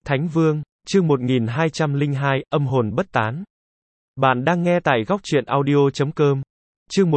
Thánh Vương, chương 1202, âm hồn bất tán. Bạn đang nghe tại góc truyện audio.com. Chương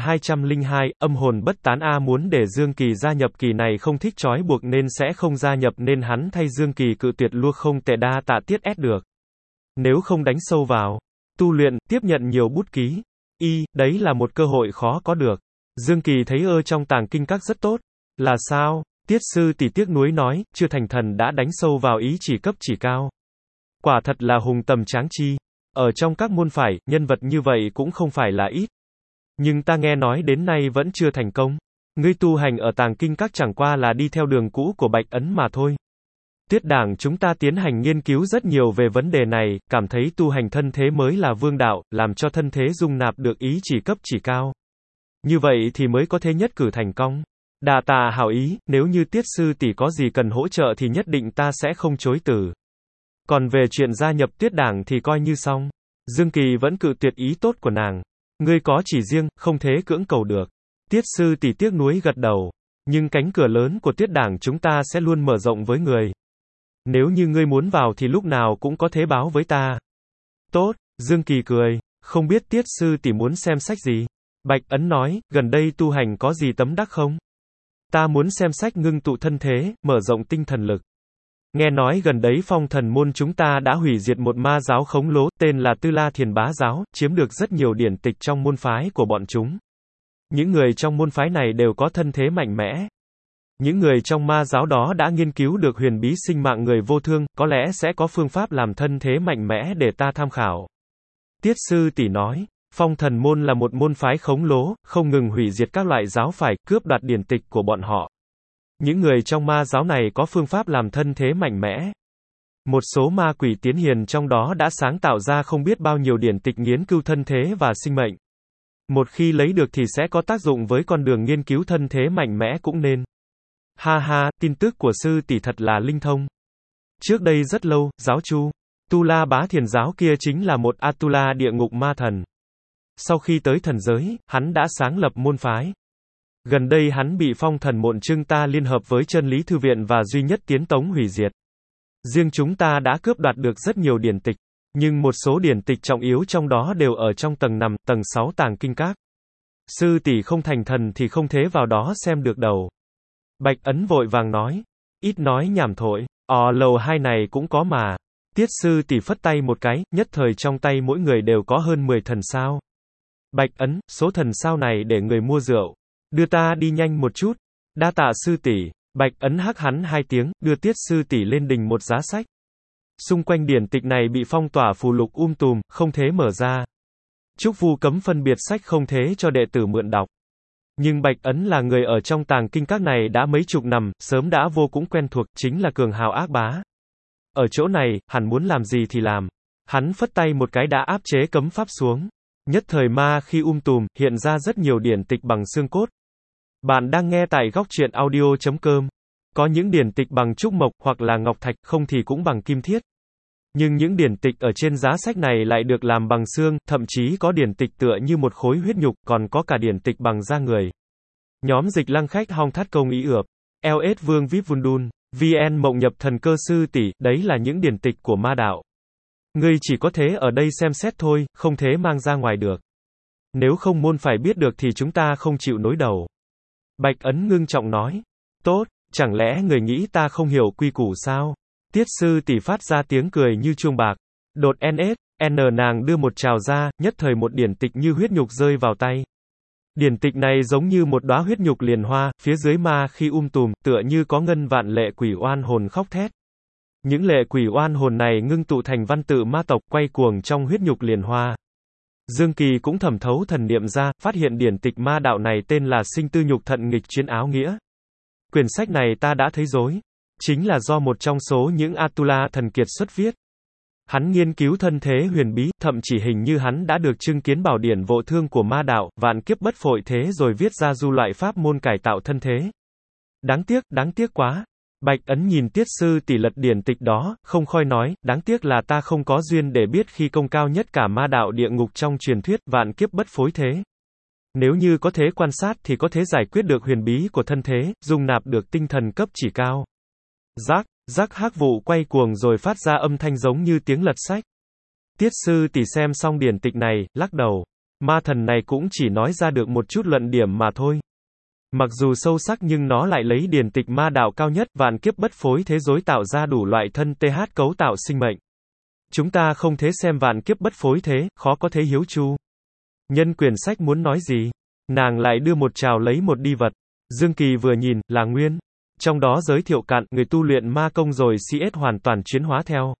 1202, âm hồn bất tán. Muốn để Dương Kỳ gia nhập, Kỳ này không thích trói buộc nên sẽ không gia nhập, nên hắn thay Dương Kỳ cự tuyệt luôn, không tệ đa tạ tiết ép được. Nếu không đánh sâu vào tu luyện, tiếp nhận nhiều bút ký, đấy là một cơ hội khó có được. Dương Kỳ thấy trong tàng kinh các rất tốt. Là sao? Tiết sư tỷ tiếc nuối nói, chưa thành thần đã đánh sâu vào ý chỉ cấp chỉ cao. Quả thật là hùng tầm tráng chi. Ở trong các môn phái, nhân vật như vậy cũng không phải là ít. Nhưng ta nghe nói đến nay vẫn chưa thành công. Ngươi tu hành ở tàng kinh các chẳng qua là đi theo đường cũ của Bạch Ấn mà thôi. Tuyết Đảng chúng ta tiến hành nghiên cứu rất nhiều về vấn đề này, cảm thấy tu hành thân thế mới là vương đạo, làm cho thân thế dung nạp được ý chỉ cấp chỉ cao. Như vậy thì mới có thể nhất cử thành công. Đà tạ hảo ý, nếu như Tiết sư tỷ có gì cần hỗ trợ thì nhất định ta sẽ không chối từ. Còn về chuyện gia nhập Tuyết Đảng thì coi như xong. Dương Kỳ vẫn cự tuyệt ý tốt của nàng. Ngươi có chỉ riêng, không thể cưỡng cầu được. Tiết sư tỷ tiếc nuối gật đầu. Nhưng cánh cửa lớn của Tuyết Đảng chúng ta sẽ luôn mở rộng với người. Nếu như ngươi muốn vào thì lúc nào cũng có thể báo với ta. Tốt, Dương Kỳ cười. Không biết Tiết sư tỷ muốn xem sách gì? Bạch Ấn nói, gần đây tu hành có gì tấm đắc không? Ta muốn xem sách ngưng tụ thân thế, mở rộng tinh thần lực. Nghe nói gần đấy Phong Thần môn chúng ta đã hủy diệt một ma giáo khổng lồ, tên là Tư La Thiền Bá giáo, chiếm được rất nhiều điển tịch trong môn phái của bọn chúng. Những người trong môn phái này đều có thân thế mạnh mẽ. Những người trong ma giáo đó đã nghiên cứu được huyền bí sinh mạng người vô thương, có lẽ sẽ có phương pháp làm thân thế mạnh mẽ để ta tham khảo. Tiết sư tỷ nói, Phong Thần môn là một môn phái khổng lồ, không ngừng hủy diệt các loại giáo phái, cướp đoạt điển tịch của bọn họ. Những người trong ma giáo này có phương pháp làm thân thế mạnh mẽ. Một số ma quỷ tiến hiền trong đó đã sáng tạo ra không biết bao nhiêu điển tịch nghiên cứu thân thế và sinh mệnh. Một khi lấy được thì sẽ có tác dụng với con đường nghiên cứu thân thế mạnh mẽ cũng nên. Ha ha, tin tức của sư tỷ thật là linh thông. Trước đây rất lâu, giáo chủ Tu La Bá Thiền giáo kia chính là một Atula địa ngục ma thần. Sau khi tới thần giới, hắn đã sáng lập môn phái. Gần đây hắn bị Phong Thần môn chúng ta liên hợp với Chân Lý Thư viện và Duy Nhất Tiến Tống hủy diệt. Riêng chúng ta đã cướp đoạt được rất nhiều điển tịch, nhưng một số điển tịch trọng yếu trong đó đều ở trong tầng 5, tầng 6 tàng kinh các. Sư tỷ không thành thần thì không thể vào đó xem được đâu. Bạch Ấn vội vàng nói, ít nói nhảm thổi, lầu 2 này cũng có mà. Tiết sư tỷ phất tay một cái, nhất thời trong tay mỗi người đều có hơn 10 thần sao. Bạch Ấn, số thần sao này để người mua rượu. Đưa ta đi nhanh một chút. Đa tạ sư tỷ. Bạch Ấn hắc hắn 2 tiếng, đưa Tiết sư tỷ lên đình một giá sách. Xung quanh điển tịch này bị phong tỏa phù lục tùm, không thể mở ra. Trúc Vu cấm phân biệt sách không thể cho đệ tử mượn đọc. Nhưng Bạch Ấn là người ở trong tàng kinh các này đã mấy chục năm, sớm đã vô cùng quen thuộc, chính là cường hào ác bá. Ở chỗ này, hắn muốn làm gì thì làm. Hắn phất tay một cái đã áp chế cấm pháp xuống. Nhất thời ma khi tùm, hiện ra rất nhiều điển tịch bằng xương cốt. Bạn đang nghe tại góc truyện audio.com. Có những điển tịch bằng trúc mộc hoặc là ngọc thạch, không thì cũng bằng kim thiết. Nhưng những điển tịch ở trên giá sách này lại được làm bằng xương, thậm chí có điển tịch tựa như một khối huyết nhục, còn có cả điển tịch bằng da người. Nhóm dịch lăng khách hong thắt công ý ượp. LS Vương Vip Vundun. VN Mộng Nhập Thần Cơ sư tỷ, đấy là những điển tịch của ma đạo. Ngươi chỉ có thể ở đây xem xét thôi, không thể mang ra ngoài được. Nếu không môn phải biết được thì chúng ta không chịu nối đầu. Bạch Ấn ngưng trọng nói. Tốt, chẳng lẽ người nghĩ ta không hiểu quy củ sao? Tiết sư tỷ phát ra tiếng cười như chuông bạc. Đột nàng đưa một trào ra, nhất thời một điển tịch như huyết nhục rơi vào tay. Điển tịch này giống như một đóa huyết nhục liền hoa, phía dưới ma khi tùm, tựa như có ngân vạn lệ quỷ oan hồn khóc thét. Những lệ quỷ oan hồn này ngưng tụ thành văn tự ma tộc quay cuồng trong huyết nhục liền hoa. Dương Kỳ cũng thẩm thấu thần niệm ra, phát hiện điển tịch ma đạo này tên là Sinh Tư Nhục Thận Nghịch Chiến Áo Nghĩa. Quyển sách này ta đã thấy rồi. Chính là do một trong số những Atula thần kiệt xuất viết. Hắn nghiên cứu thân thế huyền bí, thậm chỉ hình như hắn đã được chứng kiến bảo điển vô thương của ma đạo, vạn kiếp bất phội thế rồi viết ra du loại pháp môn cải tạo thân thế. Đáng tiếc quá. Bạch Ấn nhìn Tiết sư tỷ lật điển tịch đó, không khỏi nói, đáng tiếc là ta không có duyên để biết khi công cao nhất cả ma đạo địa ngục trong truyền thuyết, vạn kiếp bất phối thế. Nếu như có thể quan sát thì có thể giải quyết được huyền bí của thân thế, dung nạp được tinh thần cấp chỉ cao. Giác, Rắc hắc vụ quay cuồng rồi phát ra âm thanh giống như tiếng lật sách. Tiết sư tỷ xem xong điển tịch này, lắc đầu. Ma thần này cũng chỉ nói ra được một chút luận điểm mà thôi. Mặc dù sâu sắc nhưng nó lại lấy điển tịch ma đạo cao nhất, vạn kiếp bất phối thế giới tạo ra đủ loại thân TH cấu tạo sinh mệnh. Chúng ta không thể xem vạn kiếp bất phối thế, khó có thể hiếu chu. Nhân quyển sách muốn nói gì? Nàng lại đưa một trào lấy một đi vật. Dương Kỳ vừa nhìn, là nguyên. Trong đó giới thiệu cạn, người tu luyện ma công rồi CS hoàn toàn chuyển hóa theo.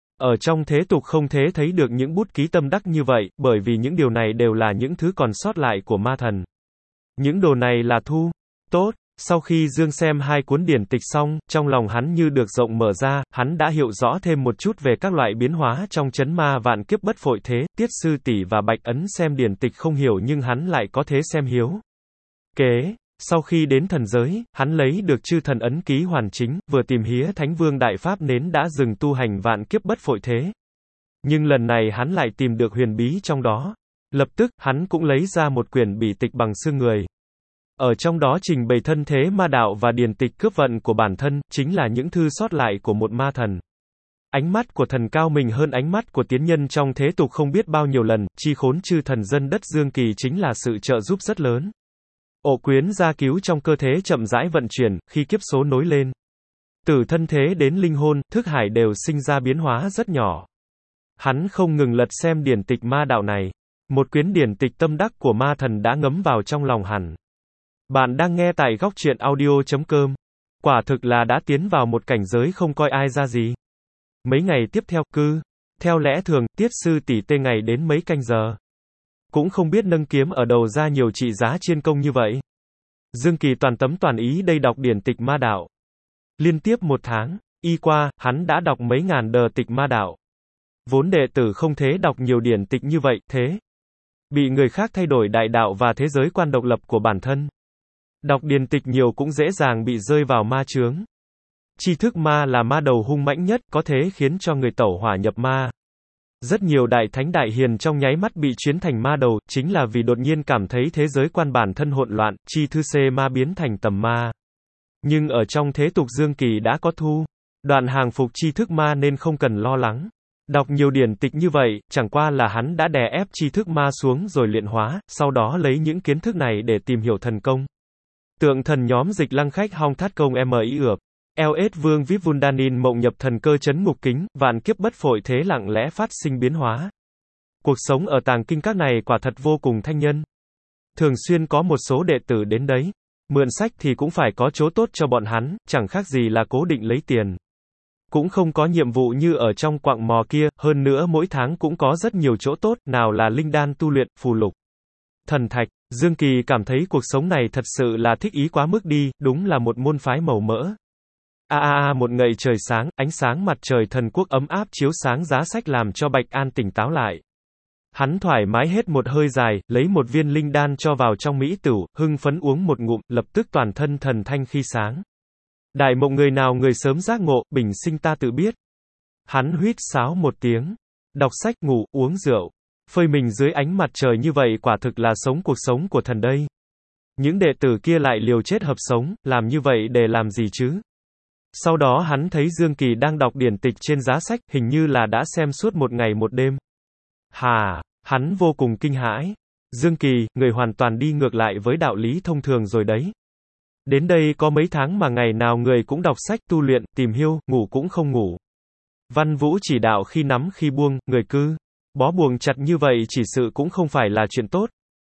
Ở trong thế tục không thể thấy được những bút ký tâm đắc như vậy, bởi vì những điều này đều là những thứ còn sót lại của ma thần. Những đồ này là thu. Tốt. Sau khi Dương xem hai cuốn điển tịch xong, trong lòng hắn như được rộng mở ra, hắn đã hiểu rõ thêm một chút về các loại biến hóa trong chấn ma vạn kiếp bất phội thế. Tiết sư tỷ và Bạch Ấn xem điển tịch không hiểu nhưng hắn lại có thể xem hiếu. Kế. Sau khi đến thần giới, hắn lấy được chư thần ấn ký hoàn chính, vừa tìm hía Thánh Vương Đại Pháp nến đã dừng tu hành vạn kiếp bất phội thế. Nhưng lần này hắn lại tìm được huyền bí trong đó. Lập tức, hắn cũng lấy ra một quyển bỉ tịch bằng xương người. Ở trong đó trình bày thân thế ma đạo và điển tịch cướp vận của bản thân, chính là những thư sót lại của một ma thần. Ánh mắt của thần cao mình hơn ánh mắt của tiến nhân trong thế tục không biết bao nhiêu lần, chi khốn chư thần dân đất Dương Kỳ chính là sự trợ giúp rất lớn. Ổ quyến gia cứu trong cơ thể chậm rãi vận chuyển, khi kiếp số nối lên. Từ thân thế đến linh hồn, thức hải đều sinh ra biến hóa rất nhỏ. Hắn không ngừng lật xem điển tịch ma đạo này. Một quyển điển tịch tâm đắc của ma thần đã ngấm vào trong lòng hẳn. Bạn đang nghe tại góc truyện audio.com. Quả thực là đã tiến vào một cảnh giới không coi ai ra gì. Mấy ngày tiếp theo, theo lẽ thường, tiết sư tỷ tê ngày đến mấy canh giờ. Cũng không biết nâng kiếm ở đầu ra nhiều trị giá chiên công như vậy. Dương Kỳ toàn tâm toàn ý đây đọc điển tịch ma đạo. Liên tiếp một tháng, y qua, hắn đã đọc mấy ngàn đờ tịch ma đạo. Vốn đệ tử không thế đọc nhiều điển tịch như vậy, thế. Bị người khác thay đổi đại đạo và thế giới quan độc lập của bản thân. Đọc điển tịch nhiều cũng dễ dàng bị rơi vào ma chướng. Tri thức ma là ma đầu hung mãnh nhất, có thể khiến cho người tẩu hỏa nhập ma. Rất nhiều đại thánh đại hiền trong nháy mắt bị chuyển thành ma đầu, chính là vì đột nhiên cảm thấy thế giới quan bản thân hỗn loạn, chi thư xê ma biến thành tầm ma. Nhưng ở trong thế tục Dương Kỳ đã có thu đoạn hàng phục tri thức ma nên không cần lo lắng. Đọc nhiều điển tịch như vậy, chẳng qua là hắn đã đè ép tri thức ma xuống rồi luyện hóa, sau đó lấy những kiến thức này để tìm hiểu thần công. Tượng thần nhóm dịch lăng khách hong thát công mi ược. LS Vương Vip Vundanin mộng nhập thần cơ chấn ngục kính, vạn kiếp bất phội thế lặng lẽ phát sinh biến hóa. Cuộc sống ở tàng kinh các này quả thật vô cùng thanh nhân. Thường xuyên có một số đệ tử đến đấy. Mượn sách thì cũng phải có chỗ tốt cho bọn hắn, chẳng khác gì là cố định lấy tiền. Cũng không có nhiệm vụ như ở trong quặng mò kia, hơn nữa mỗi tháng cũng có rất nhiều chỗ tốt, nào là linh đan tu luyện, phù lục, thần thạch. Dương Kỳ cảm thấy cuộc sống này thật sự là thích ý quá mức đi, đúng là một môn phái màu mỡ. Một ngày trời sáng, ánh sáng mặt trời thần quốc ấm áp chiếu sáng giá sách làm cho Bạch An tỉnh táo lại. Hắn thoải mái hết một hơi dài, lấy một viên linh đan cho vào trong mỹ tửu, hưng phấn uống một ngụm, lập tức toàn thân thần thanh khi sáng. Đại mộng người nào người sớm giác ngộ, bình sinh ta tự biết. Hắn huýt sáo một tiếng, đọc sách, ngủ, uống rượu, phơi mình dưới ánh mặt trời như vậy quả thực là sống cuộc sống của thần đây. Những đệ tử kia lại liều chết hợp sống, làm như vậy để làm gì chứ? Sau đó hắn thấy Dương Kỳ đang đọc điển tịch trên giá sách, hình như là đã xem suốt một ngày một đêm. Hắn vô cùng kinh hãi. Dương Kỳ, người hoàn toàn đi ngược lại với đạo lý thông thường rồi đấy. Đến đây có mấy tháng mà ngày nào người cũng đọc sách tu luyện, tìm hiêu, ngủ cũng không ngủ. Văn Vũ chỉ đạo khi nắm khi buông, người cứ bó buồng chặt như vậy chỉ sự cũng không phải là chuyện tốt.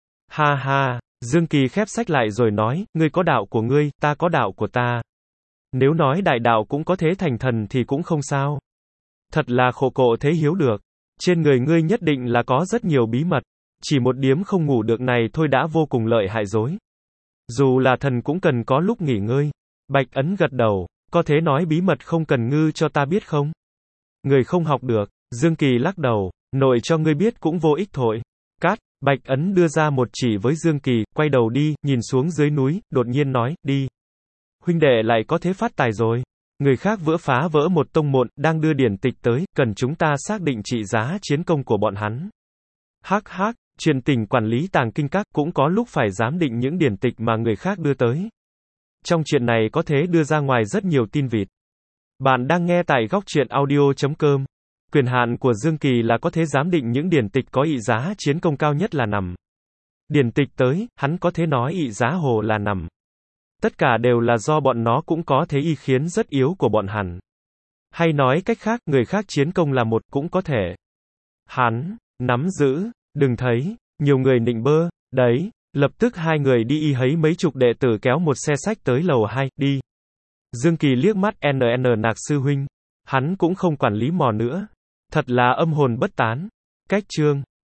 Dương Kỳ khép sách lại rồi nói, ngươi có đạo của ngươi, ta có đạo của ta. Nếu nói đại đạo cũng có thể thành thần thì cũng không sao. Thật là khổ cộ thế hiếu được. Trên người ngươi nhất định là có rất nhiều bí mật. Chỉ một điếm không ngủ được này thôi đã vô cùng lợi hại rồi. Dù là thần cũng cần có lúc nghỉ ngơi. Bạch Ấn gật đầu, có thể nói bí mật không cần ngư cho ta biết không? Người không học được. Dương Kỳ lắc đầu, nội cho ngươi biết cũng vô ích thôi. Cát, Bạch Ấn đưa ra một chỉ với Dương Kỳ, quay đầu đi, nhìn xuống dưới núi, đột nhiên nói, đi. Huynh đệ lại có thế phát tài rồi. Người khác phá vỡ một tông môn, đang đưa điển tịch tới, cần chúng ta xác định trị giá chiến công của bọn hắn. Truyền tỉnh quản lý tàng kinh các cũng có lúc phải giám định những điển tịch mà người khác đưa tới. Trong chuyện này có thể đưa ra ngoài rất nhiều tin vịt. Bạn đang nghe tại góc truyện audio.com. Quyền hạn của Dương Kỳ là có thể giám định những điển tịch có ỵ giá chiến công cao nhất là nằm. Điển tịch tới, hắn có thể nói ỵ giá hồ là nằm. Tất cả đều là do bọn nó cũng có thế y khiến rất yếu của bọn hắn. Hay nói cách khác, người khác chiến công là một, cũng có thể. Hắn, nắm giữ, đừng thấy, nhiều người nịnh bơ, đấy, lập tức hai người đi y hấy mấy chục đệ tử kéo một xe sách tới lầu 2, đi. Dương Kỳ liếc mắt NN Nạc sư huynh. Hắn cũng không quản lý mò nữa. Thật là âm hồn bất tán. Cách chương.